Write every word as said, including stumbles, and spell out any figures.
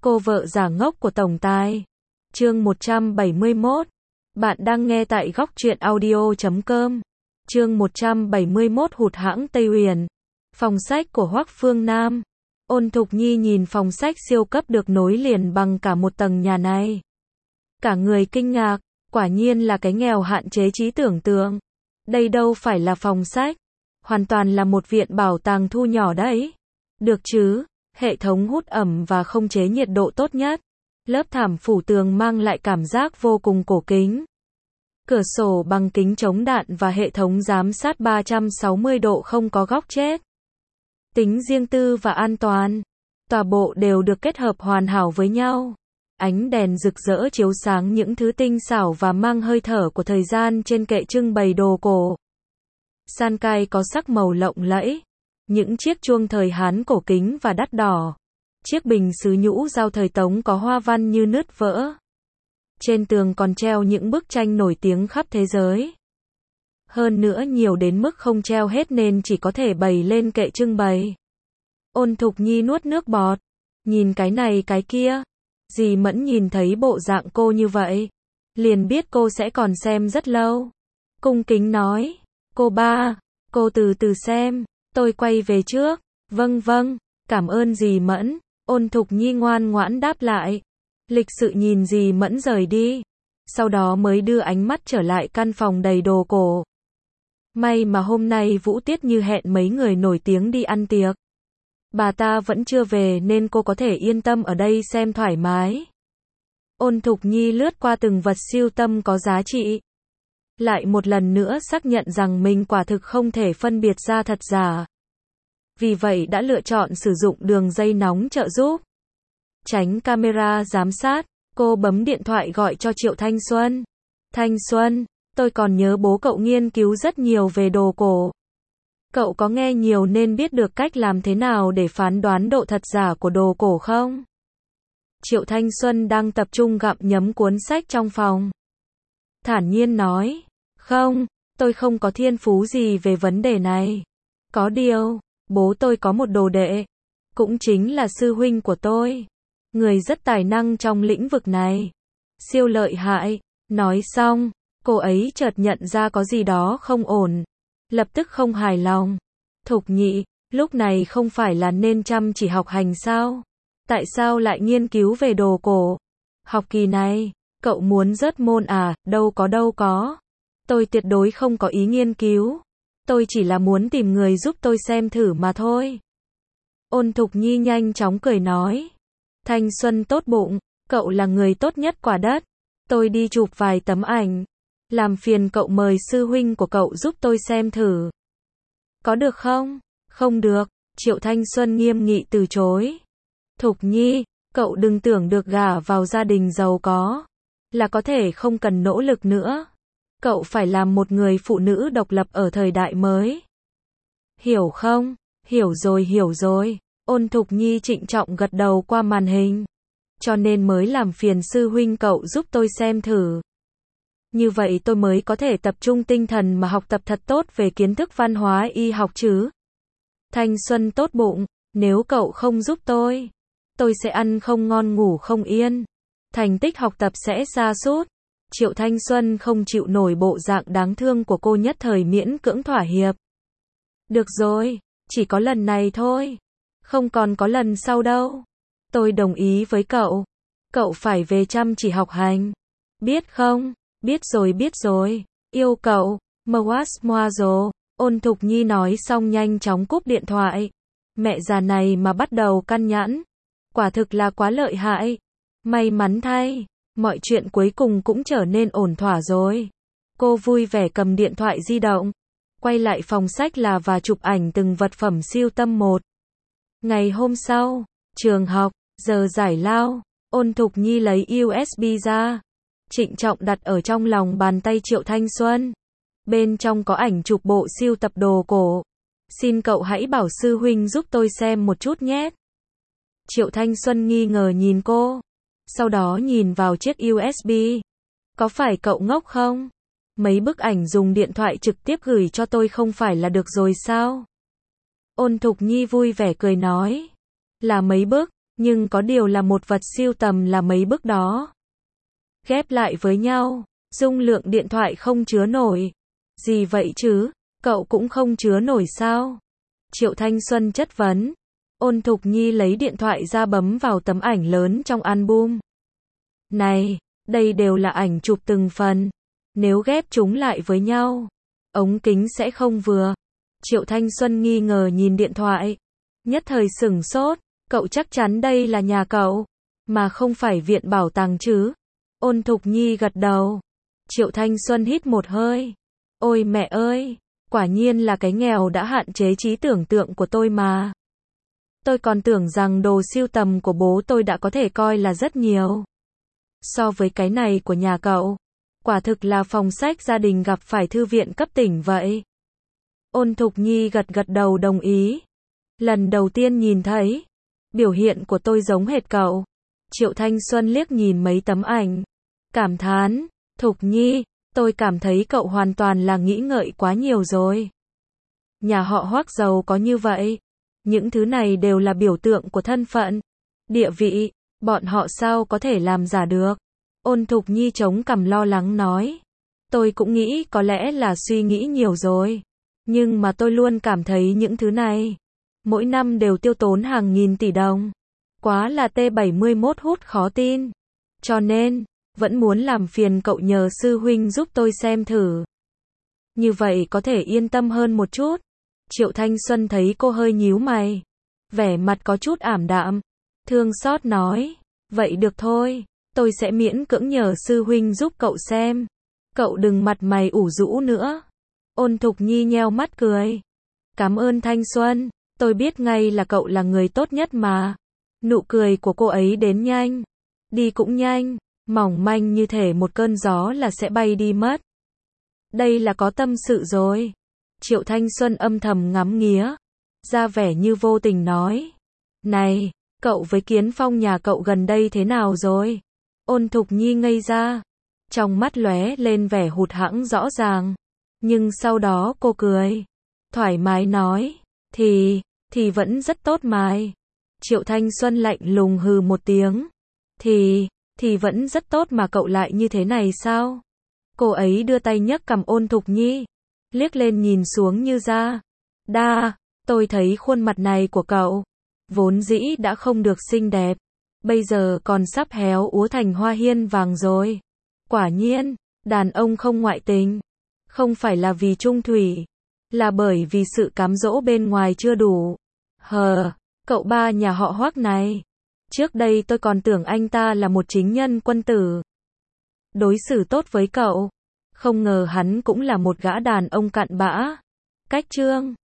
Cô vợ giả ngốc của tổng tài. Chương một trăm bảy mươi mốt. Bạn đang nghe tại góc truyện audio chấm com. Chương một trăm bảy mươi mốt Hụt hẫng Tây Huyền. Phòng sách của Hoắc Phương Nam. Ôn Thục Nhi nhìn phòng sách siêu cấp được nối liền bằng cả một tầng nhà này. Cả người kinh ngạc, quả nhiên là cái nghèo hạn chế trí tưởng tượng. Đây đâu phải là phòng sách, hoàn toàn là một viện bảo tàng thu nhỏ đấy. Được chứ, hệ thống hút ẩm và không chế nhiệt độ tốt nhất. Lớp thảm phủ tường mang lại cảm giác vô cùng cổ kính. Cửa sổ bằng kính chống đạn và hệ thống giám sát ba trăm sáu mươi độ không có góc chết. Tính riêng tư và an toàn. Tòa bộ đều được kết hợp hoàn hảo với nhau. Ánh đèn rực rỡ chiếu sáng những thứ tinh xảo và mang hơi thở của thời gian trên kệ trưng bày đồ cổ. San cai có sắc màu lộng lẫy. Những chiếc chuông thời Hán cổ kính và đắt đỏ. Chiếc bình sứ nhũ dao thời Tống có hoa văn như nứt vỡ. Trên tường còn treo những bức tranh nổi tiếng khắp thế giới. Hơn nữa nhiều đến mức không treo hết nên chỉ có thể bày lên kệ trưng bày. Ôn Thục Nhi nuốt nước bọt. Nhìn cái này cái kia. Dì Mẫn nhìn thấy bộ dạng cô như vậy, liền biết cô sẽ còn xem rất lâu. Cung kính nói, cô ba, cô từ từ xem, tôi quay về trước. Vâng vâng, cảm ơn dì Mẫn. Ôn Thục Nhi ngoan ngoãn đáp lại. Lịch sự nhìn dì Mẫn rời đi. Sau đó mới đưa ánh mắt trở lại căn phòng đầy đồ cổ. May mà hôm nay Vũ Tiết Như hẹn mấy người nổi tiếng đi ăn tiệc. Bà ta vẫn chưa về nên cô có thể yên tâm ở đây xem thoải mái. Ôn Thục Nhi lướt qua từng vật sưu tầm có giá trị. Lại một lần nữa xác nhận rằng mình quả thực không thể phân biệt ra thật giả. Vì vậy đã lựa chọn sử dụng đường dây nóng trợ giúp. Tránh camera giám sát, cô bấm điện thoại gọi cho Triệu Thanh Xuân. Thanh Xuân, tôi còn nhớ bố cậu nghiên cứu rất nhiều về đồ cổ. Cậu có nghe nhiều nên biết được cách làm thế nào để phán đoán độ thật giả của đồ cổ không? Triệu Thanh Xuân đang tập trung gặm nhấm cuốn sách trong phòng. Thản nhiên nói, không, tôi không có thiên phú gì về vấn đề này. Có điều, bố tôi có một đồ đệ, cũng chính là sư huynh của tôi. Người rất tài năng trong lĩnh vực này. Siêu lợi hại. Nói xong, cô ấy chợt nhận ra có gì đó không ổn. Lập tức không hài lòng. Thục Nhị, lúc này không phải là nên chăm chỉ học hành sao? Tại sao lại nghiên cứu về đồ cổ? Học kỳ này, cậu muốn rớt môn à? Đâu có đâu có. Tôi tuyệt đối không có ý nghiên cứu. Tôi chỉ là muốn tìm người giúp tôi xem thử mà thôi. Ôn Thục Nhi nhanh chóng cười nói. Thanh Xuân tốt bụng, cậu là người tốt nhất quả đất. Tôi đi chụp vài tấm ảnh. Làm phiền cậu mời sư huynh của cậu giúp tôi xem thử. Có được không? Không được. Triệu Thanh Xuân nghiêm nghị từ chối. Thục Nhi, cậu đừng tưởng được gả vào gia đình giàu có là có thể không cần nỗ lực nữa. Cậu phải làm một người phụ nữ độc lập ở thời đại mới. Hiểu không? Hiểu rồi hiểu rồi. Ôn Thục Nhi trịnh trọng gật đầu qua màn hình. Cho nên mới làm phiền sư huynh cậu giúp tôi xem thử. Như vậy tôi mới có thể tập trung tinh thần mà học tập thật tốt về kiến thức văn hóa y học chứ. Thanh Xuân tốt bụng, nếu cậu không giúp tôi, tôi sẽ ăn không ngon ngủ không yên. Thành tích học tập sẽ sa sút. Triệu Thanh Xuân không chịu nổi bộ dạng đáng thương của cô, nhất thời miễn cưỡng thỏa hiệp. Được rồi, chỉ có lần này thôi. Không còn có lần sau đâu. Tôi đồng ý với cậu. Cậu phải về chăm chỉ học hành. Biết không? Biết rồi biết rồi. Yêu cậu. Moazmoazo. Ôn Thục Nhi nói xong nhanh chóng cúp điện thoại. Mẹ già này mà bắt đầu căn nhãn. Quả thực là quá lợi hại. May mắn thay. Mọi chuyện cuối cùng cũng trở nên ổn thỏa rồi. Cô vui vẻ cầm điện thoại di động. Quay lại phòng sách là và chụp ảnh từng vật phẩm siêu tầm một. Ngày hôm sau, trường học, giờ giải lao. Ôn Thục Nhi lấy u ét bê ra. Trịnh trọng đặt ở trong lòng bàn tay Triệu Thanh Xuân. Bên trong có ảnh chụp bộ siêu tập đồ cổ. Xin cậu hãy bảo sư huynh giúp tôi xem một chút nhé. Triệu Thanh Xuân nghi ngờ nhìn cô. Sau đó nhìn vào chiếc u ét bê. Có phải cậu ngốc không? Mấy bức ảnh dùng điện thoại trực tiếp gửi cho tôi không phải là được rồi sao? Ôn Thục Nhi vui vẻ cười nói. Là mấy bức? Nhưng có điều là một vật sưu tầm là mấy bức đó. Ghép lại với nhau, dung lượng điện thoại không chứa nổi. Gì vậy chứ, cậu cũng không chứa nổi sao? Triệu Thanh Xuân chất vấn. Ôn Thục Nhi lấy điện thoại ra bấm vào tấm ảnh lớn trong album. Này, đây đều là ảnh chụp từng phần. Nếu ghép chúng lại với nhau, ống kính sẽ không vừa. Triệu Thanh Xuân nghi ngờ nhìn điện thoại. Nhất thời sửng sốt, cậu chắc chắn đây là nhà cậu, mà không phải viện bảo tàng chứ? Ôn Thục Nhi gật đầu. Triệu Thanh Xuân hít một hơi. Ôi mẹ ơi, quả nhiên là cái nghèo đã hạn chế trí tưởng tượng của tôi mà. Tôi còn tưởng rằng đồ sưu tầm của bố tôi đã có thể coi là rất nhiều. So với cái này của nhà cậu, quả thực là phòng sách gia đình gặp phải thư viện cấp tỉnh vậy. Ôn Thục Nhi gật gật đầu đồng ý. Lần đầu tiên nhìn thấy, biểu hiện của tôi giống hệt cậu. Triệu Thanh Xuân liếc nhìn mấy tấm ảnh, cảm thán, Thục Nhi, tôi cảm thấy cậu hoàn toàn là nghĩ ngợi quá nhiều rồi. Nhà họ Hoắc giàu có như vậy, những thứ này đều là biểu tượng của thân phận, địa vị, bọn họ sao có thể làm giả được. Ôn Thục Nhi chống cằm lo lắng nói, tôi cũng nghĩ có lẽ là suy nghĩ nhiều rồi, nhưng mà tôi luôn cảm thấy những thứ này, mỗi năm đều tiêu tốn hàng nghìn tỷ đồng, quá là T bảy mươi mốt hút khó tin, cho nên, vẫn muốn làm phiền cậu nhờ sư huynh giúp tôi xem thử. Như vậy có thể yên tâm hơn một chút. Triệu Thanh Xuân thấy cô hơi nhíu mày, vẻ mặt có chút ảm đạm, thương xót nói, vậy được thôi, tôi sẽ miễn cưỡng nhờ sư huynh giúp cậu xem. Cậu đừng mặt mày ủ rũ nữa. Ôn Thục Nhi nheo mắt cười. Cảm ơn Thanh Xuân, tôi biết ngay là cậu là người tốt nhất mà. Nụ cười của cô ấy đến nhanh, đi cũng nhanh, mỏng manh như thể một cơn gió là sẽ bay đi mất. Đây là có tâm sự rồi. Triệu Thanh Xuân âm thầm ngắm nghía, ra vẻ như vô tình nói. Này, cậu với Kiến Phong nhà cậu gần đây thế nào rồi? Ôn Thục Nhi ngây ra, trong mắt lóe lên vẻ hụt hẫng rõ ràng. Nhưng sau đó cô cười, thoải mái nói, thì, thì vẫn rất tốt mà. Triệu Thanh Xuân lạnh lùng hừ một tiếng. Thì, thì vẫn rất tốt mà cậu lại như thế này sao? Cô ấy đưa tay nhấc cằm Ôn Thục Nhi, liếc lên nhìn xuống như ra. Đa, tôi thấy khuôn mặt này của cậu, vốn dĩ đã không được xinh đẹp, bây giờ còn sắp héo úa thành hoa hiên vàng rồi. Quả nhiên, đàn ông không ngoại tình, không phải là vì trung thủy, là bởi vì sự cám dỗ bên ngoài chưa đủ. Hờ, cậu ba nhà họ Hoắc này, trước đây tôi còn tưởng anh ta là một chính nhân quân tử, đối xử tốt với cậu, không ngờ hắn cũng là một gã đàn ông cặn bã. Cách chương